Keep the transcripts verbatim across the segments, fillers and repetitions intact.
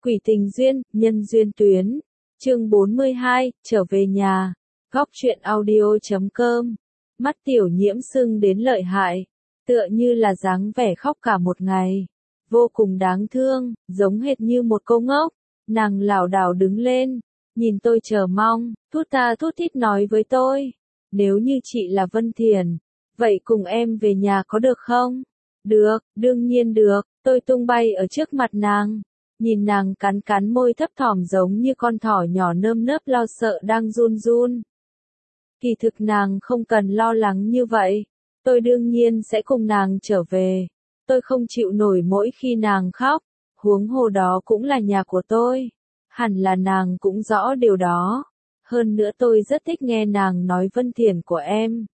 Quỷ tình duyên, nhân duyên tuyến. Chương bốn mươi hai, trở về nhà. Góc truyện audio chấm com. Mắt tiểu nhiễm sưng đến lợi hại, tựa như là dáng vẻ khóc cả một ngày. Vô cùng đáng thương, giống hệt như một cô ngốc. Nàng lảo đảo đứng lên, nhìn tôi chờ mong, thút tha thút thít nói với tôi. Nếu như chị là Vân Thiền, vậy cùng em về nhà có được không? Được, đương nhiên được, tôi tung bay ở trước mặt nàng. Nhìn nàng cắn cắn môi thấp thỏm giống như con thỏ nhỏ nơm nớp lo sợ đang run run. Kỳ thực nàng không cần lo lắng như vậy. Tôi đương nhiên sẽ cùng nàng trở về. Tôi không chịu nổi mỗi khi nàng khóc. Huống hồ đó cũng là nhà của tôi. Hẳn là nàng cũng rõ điều đó. Hơn nữa tôi rất thích nghe nàng nói Vân Thiền của em.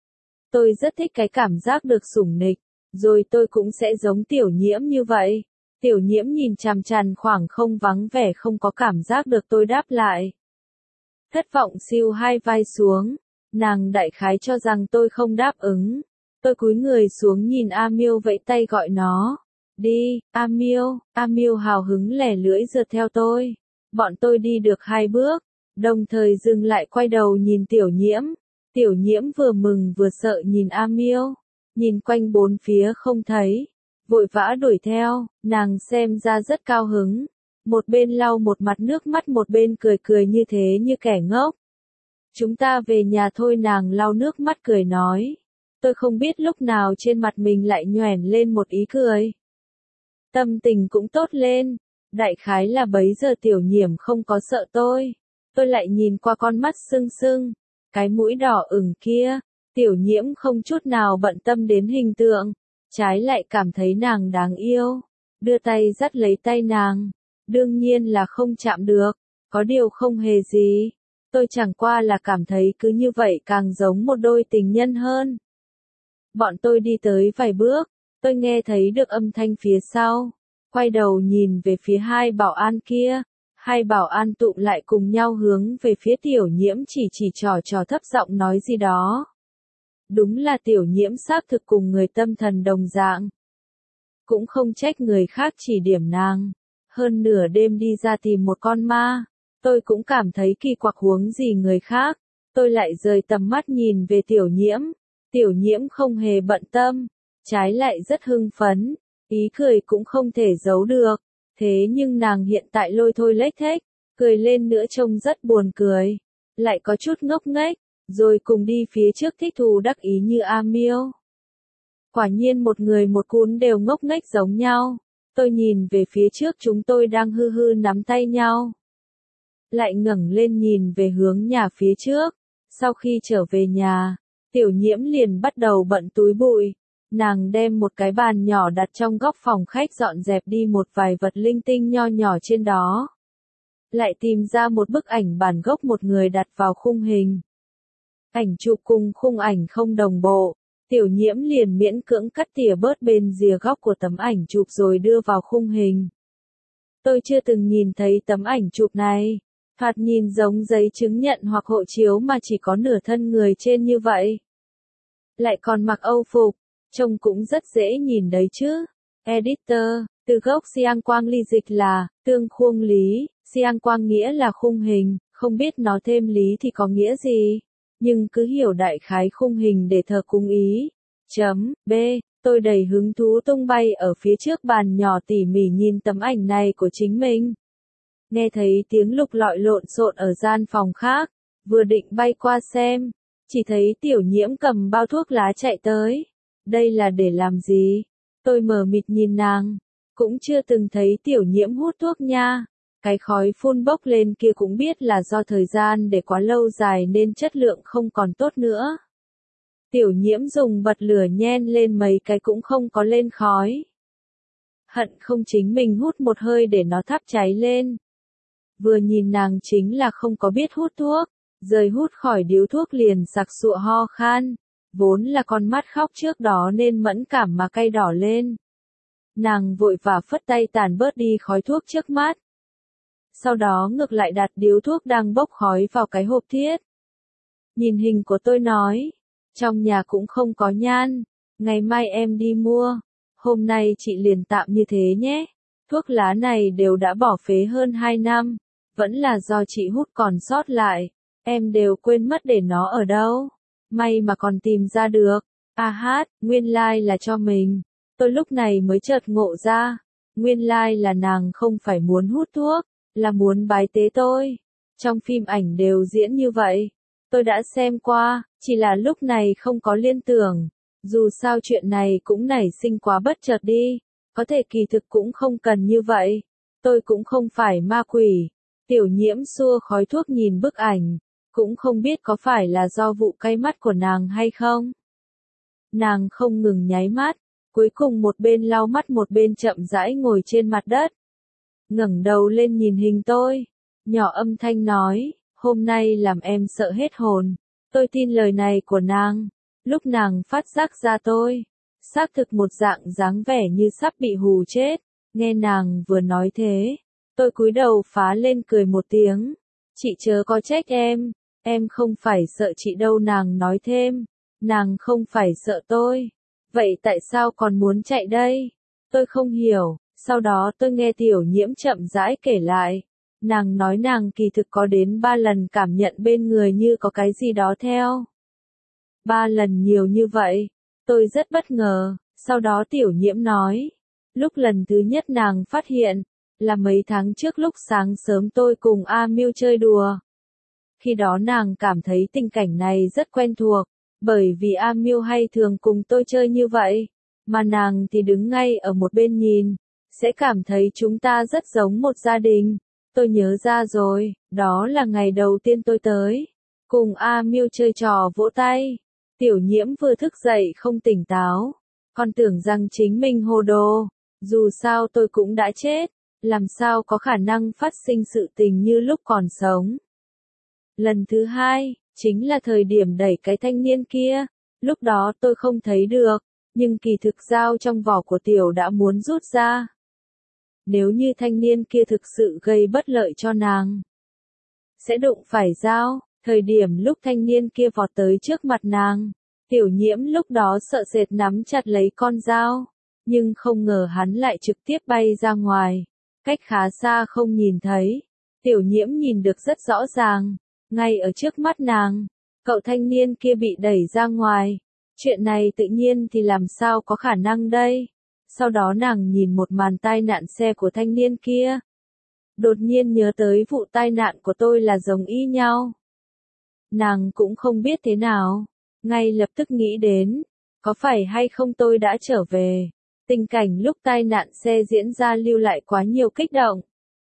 Tôi rất thích cái cảm giác được sủng nịch. Rồi tôi cũng sẽ giống tiểu nhiễm như vậy. Tiểu nhiễm nhìn chằm chằm khoảng không vắng vẻ không có cảm giác được tôi đáp lại. Thất vọng siêu hai vai xuống. Nàng đại khái cho rằng tôi không đáp ứng. Tôi cúi người xuống nhìn A Miêu vẫy tay gọi nó. Đi, A Miêu. A Miêu hào hứng lẻ lưỡi rượt theo tôi. Bọn tôi đi được hai bước, đồng thời dừng lại quay đầu nhìn tiểu nhiễm. Tiểu nhiễm vừa mừng vừa sợ nhìn A Miêu. Nhìn quanh bốn phía không thấy. Vội vã đuổi theo, nàng xem ra rất cao hứng. Một bên lau một mặt nước mắt một bên cười cười như thế như kẻ ngốc. Chúng ta về nhà thôi, nàng lau nước mắt cười nói. Tôi không biết lúc nào trên mặt mình lại nhoẻn lên một ý cười. Tâm tình cũng tốt lên. Đại khái là bấy giờ tiểu nhiễm không có sợ tôi. Tôi lại nhìn qua con mắt sưng sưng. Cái mũi đỏ ửng kia. Tiểu nhiễm không chút nào bận tâm đến hình tượng. Trái lại cảm thấy nàng đáng yêu. Đưa tay dắt lấy tay nàng. Đương nhiên là không chạm được. Có điều không hề gì. Tôi chẳng qua là cảm thấy cứ như vậy càng giống một đôi tình nhân hơn. Bọn tôi đi tới vài bước. Tôi nghe thấy được âm thanh phía sau. Quay đầu nhìn về phía hai bảo an kia. Hai bảo an tụ lại cùng nhau hướng về phía tiểu nhiễm chỉ chỉ trò trò thấp giọng nói gì đó. Đúng là tiểu nhiễm xác thực cùng người tâm thần đồng dạng. Cũng không trách người khác chỉ điểm nàng. Hơn nửa đêm đi ra tìm một con ma. Tôi cũng cảm thấy kỳ quặc huống gì người khác. Tôi lại rời tầm mắt nhìn về tiểu nhiễm. Tiểu nhiễm không hề bận tâm. Trái lại rất hưng phấn. Ý cười cũng không thể giấu được. Thế nhưng nàng hiện tại lôi thôi lếch thếch. Cười lên nữa trông rất buồn cười. Lại có chút ngốc nghếch. Rồi cùng đi phía trước thích thú đắc ý như A Miêu. Quả nhiên một người một cún đều ngốc nghếch giống nhau. Tôi nhìn về phía trước chúng tôi đang hư hư nắm tay nhau. Lại ngẩng lên nhìn về hướng nhà phía trước. Sau khi trở về nhà, tiểu nhiễm liền bắt đầu bận túi bụi. Nàng đem một cái bàn nhỏ đặt trong góc phòng khách dọn dẹp đi một vài vật linh tinh nho nhỏ trên đó. Lại tìm ra một bức ảnh bản gốc một người đặt vào khung hình. Ảnh chụp cùng khung ảnh không đồng bộ. Tiểu nhiễm liền miễn cưỡng cắt tỉa bớt bên rìa góc của tấm ảnh chụp rồi đưa vào khung hình. Tôi chưa từng nhìn thấy tấm ảnh chụp này. Thoạt nhìn giống giấy chứng nhận hoặc hộ chiếu mà chỉ có nửa thân người trên như vậy. Lại còn mặc âu phục, trông cũng rất dễ nhìn đấy chứ. Editor, từ gốc Siang Quang Ly dịch là, tương khung lý, Siang Quang nghĩa là khung hình, không biết nó thêm lý thì có nghĩa gì. Nhưng cứ hiểu đại khái khung hình để thờ cúng ý. Chấm, B, tôi đầy hứng thú tung bay ở phía trước bàn nhỏ tỉ mỉ nhìn tấm ảnh này của chính mình. Nghe thấy tiếng lục lọi lộn xộn ở gian phòng khác, vừa định bay qua xem, chỉ thấy tiểu nhiễm cầm bao thuốc lá chạy tới. Đây là để làm gì? Tôi mờ mịt nhìn nàng, cũng chưa từng thấy tiểu nhiễm hút thuốc nha. Cái khói phun bốc lên kia cũng biết là do thời gian để quá lâu dài nên chất lượng không còn tốt nữa. Tiểu nhiễm dùng bật lửa nhen lên mấy cái cũng không có lên khói. Hận không chính mình hút một hơi để nó thắp cháy lên. Vừa nhìn nàng chính là không có biết hút thuốc, rời hút khỏi điếu thuốc liền sặc sụa ho khan. Vốn là con mắt khóc trước đó nên mẫn cảm mà cay đỏ lên. Nàng vội vã phất tay tàn bớt đi khói thuốc trước mắt. Sau đó ngược lại đặt điếu thuốc đang bốc khói vào cái hộp thiết. Nhìn hình của tôi nói, trong nhà cũng không có nhan, ngày mai em đi mua, hôm nay chị liền tạm như thế nhé. Thuốc lá này đều đã bỏ phế hơn hai năm, vẫn là do chị hút còn sót lại, em đều quên mất để nó ở đâu. May mà còn tìm ra được. A hát, nguyên lai like là cho mình. Tôi lúc này mới chợt ngộ ra, nguyên lai like là nàng không phải muốn hút thuốc, là muốn bái tế tôi. Trong phim ảnh đều diễn như vậy. Tôi đã xem qua, chỉ là lúc này không có liên tưởng. Dù sao chuyện này cũng nảy sinh quá bất chợt đi, có thể kỳ thực cũng không cần như vậy. Tôi cũng không phải ma quỷ. Tiểu Nhiễm xua khói thuốc nhìn bức ảnh, cũng không biết có phải là do vụ cay mắt của nàng hay không. Nàng không ngừng nháy mắt, cuối cùng một bên lau mắt một bên chậm rãi ngồi trên mặt đất. Ngẩng đầu lên nhìn hình tôi, nhỏ âm thanh nói, hôm nay làm em sợ hết hồn. Tôi tin lời này của nàng. Lúc nàng phát giác ra tôi, xác thực một dạng dáng vẻ như sắp bị hù chết. Nghe nàng vừa nói thế, tôi cúi đầu phá lên cười một tiếng. Chị chớ có trách em, em không phải sợ chị đâu. Nàng nói thêm, nàng không phải sợ tôi. Vậy tại sao còn muốn chạy đây? Tôi không hiểu. Sau đó tôi nghe Tiểu Nhiễm chậm rãi kể lại. Nàng nói nàng kỳ thực có đến ba lần cảm nhận bên người như có cái gì đó theo. Ba lần nhiều như vậy. Tôi rất bất ngờ. Sau đó Tiểu Nhiễm nói. Lúc lần thứ nhất nàng phát hiện, là mấy tháng trước lúc sáng sớm tôi cùng A Miu chơi đùa. Khi đó nàng cảm thấy tình cảnh này rất quen thuộc, bởi vì A Miu hay thường cùng tôi chơi như vậy, mà nàng thì đứng ngay ở một bên nhìn, sẽ cảm thấy chúng ta rất giống một gia đình. Tôi nhớ ra rồi, đó là ngày đầu tiên tôi tới, cùng A Miu chơi trò vỗ tay. Tiểu Nhiễm vừa thức dậy không tỉnh táo, còn tưởng rằng chính mình hồ đồ, dù sao tôi cũng đã chết, làm sao có khả năng phát sinh sự tình như lúc còn sống. Lần thứ hai, chính là thời điểm đẩy cái thanh niên kia, lúc đó tôi không thấy được, nhưng kỳ thực dao trong vỏ của Tiểu đã muốn rút ra. Nếu như thanh niên kia thực sự gây bất lợi cho nàng, sẽ đụng phải dao. Thời điểm lúc thanh niên kia vọt tới trước mặt nàng, Tiểu Nhiễm lúc đó sợ sệt nắm chặt lấy con dao, nhưng không ngờ hắn lại trực tiếp bay ra ngoài, cách khá xa không nhìn thấy. Tiểu Nhiễm nhìn được rất rõ ràng, ngay ở trước mắt nàng, cậu thanh niên kia bị đẩy ra ngoài. Chuyện này tự nhiên thì làm sao có khả năng đây? Sau đó nàng nhìn một màn tai nạn xe của thanh niên kia. Đột nhiên nhớ tới vụ tai nạn của tôi là giống y nhau. Nàng cũng không biết thế nào, ngay lập tức nghĩ đến, có phải hay không tôi đã trở về. Tình cảnh lúc tai nạn xe diễn ra lưu lại quá nhiều kích động.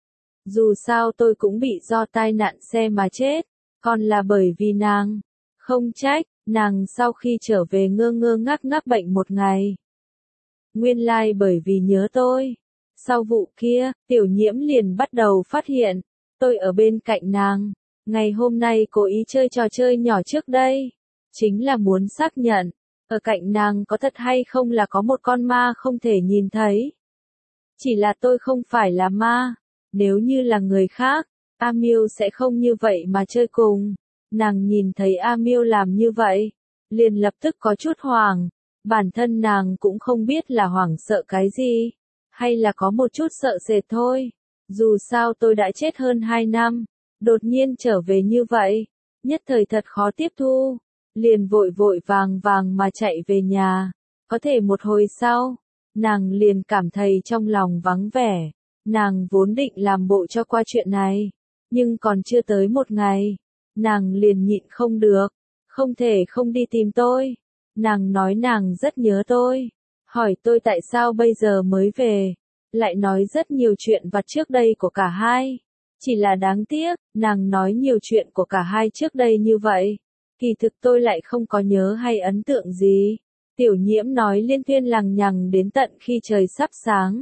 Dù sao tôi cũng bị do tai nạn xe mà chết, còn là bởi vì nàng. Không trách, nàng sau khi trở về ngơ ngơ ngác ngác bệnh một ngày. Nguyên lai like bởi vì nhớ tôi. Sau vụ kia, Tiểu Nhiễm liền bắt đầu phát hiện, tôi ở bên cạnh nàng. Ngày hôm nay cố ý chơi trò chơi nhỏ trước đây, chính là muốn xác nhận, ở cạnh nàng có thật hay không là có một con ma không thể nhìn thấy. Chỉ là tôi không phải là ma, nếu như là người khác, A Miu sẽ không như vậy mà chơi cùng. Nàng nhìn thấy A Miu làm như vậy, liền lập tức có chút hoảng, bản thân nàng cũng không biết là hoảng sợ cái gì, hay là có một chút sợ sệt thôi. Dù sao tôi đã chết hơn hai năm, đột nhiên trở về như vậy, nhất thời thật khó tiếp thu, liền vội vội vàng vàng mà chạy về nhà. Có thể một hồi sau, nàng liền cảm thấy trong lòng vắng vẻ, nàng vốn định làm bộ cho qua chuyện này, nhưng còn chưa tới một ngày, nàng liền nhịn không được, không thể không đi tìm tôi. Nàng nói nàng rất nhớ tôi, hỏi tôi tại sao bây giờ mới về, lại nói rất nhiều chuyện vặt trước đây của cả hai. Chỉ là đáng tiếc, nàng nói nhiều chuyện của cả hai trước đây như vậy, kỳ thực tôi lại không có nhớ hay ấn tượng gì. Tiểu Nhiễm nói liên thuyên lằng nhằng đến tận khi trời sắp sáng.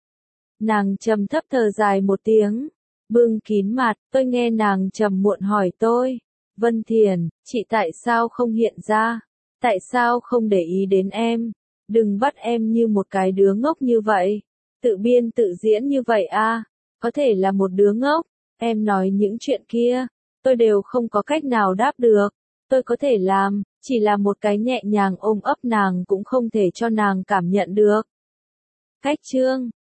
Nàng trầm thấp thở dài một tiếng, bưng kín mặt. Tôi nghe nàng trầm muộn hỏi tôi, Vân Thiền, chị tại sao không hiện ra? Tại sao không để ý đến em? Đừng bắt em như một cái đứa ngốc như vậy, tự biên tự diễn như vậy a. Có thể là một đứa ngốc, em nói những chuyện kia, tôi đều không có cách nào đáp được. Tôi có thể làm, chỉ là một cái nhẹ nhàng ôm ấp nàng cũng không thể cho nàng cảm nhận được. Cách chương